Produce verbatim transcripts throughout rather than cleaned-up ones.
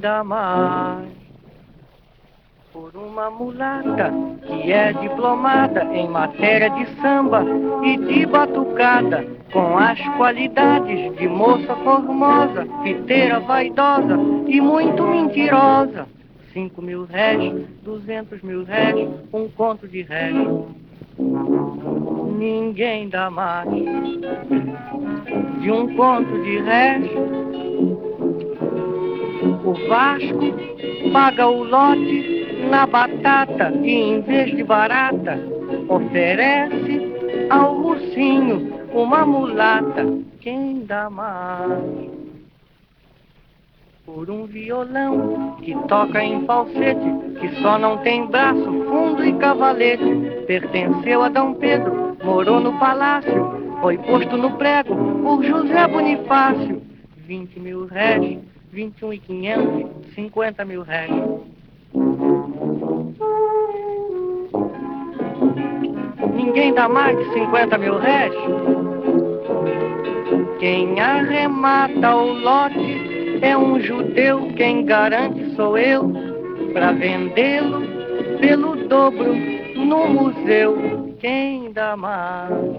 dá mais por uma mulata que é diplomada em matéria de samba e de batucada, com as qualidades de moça formosa, fiteira vaidosa e muito mentirosa? Cinco mil réis, duzentos mil réis, um conto de réis. Ninguém dá mais de um conto de réis. O Vasco paga o lote na batata e, em vez de barata, oferece ao ursinho uma mulata. Quem dá mais por um violão que toca em falsete, que só não tem braço, fundo e cavalete? Pertenceu a Dom Pedro, morou no palácio, foi posto no prego por José Bonifácio. Vinte mil réis, vinte e um e quinhentos, cinquenta mil réis. Ninguém dá mais de cinquenta mil réis. Quem arremata o lote é um judeu, quem garante sou eu, pra vendê-lo pelo dobro no museu. Quem dá mais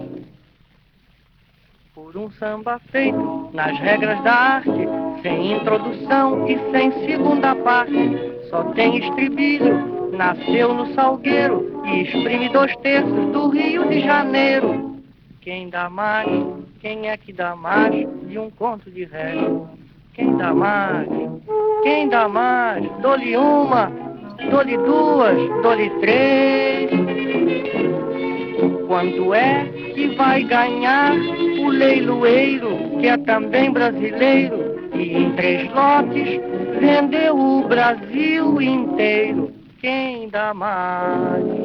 por um samba feito nas regras da arte, sem introdução e sem segunda parte? Só tem estribilho, nasceu no Salgueiro e exprime dois terços do Rio de Janeiro. Quem dá mais? Quem é que dá mais de um conto de réis? Quem dá mais? Quem dá mais? Dou-lhe uma, dou-lhe duas, dou-lhe três. Quanto é que vai ganhar o leiloeiro, que é também brasileiro, e em três lotes vendeu o Brasil inteiro? Quem dá mais?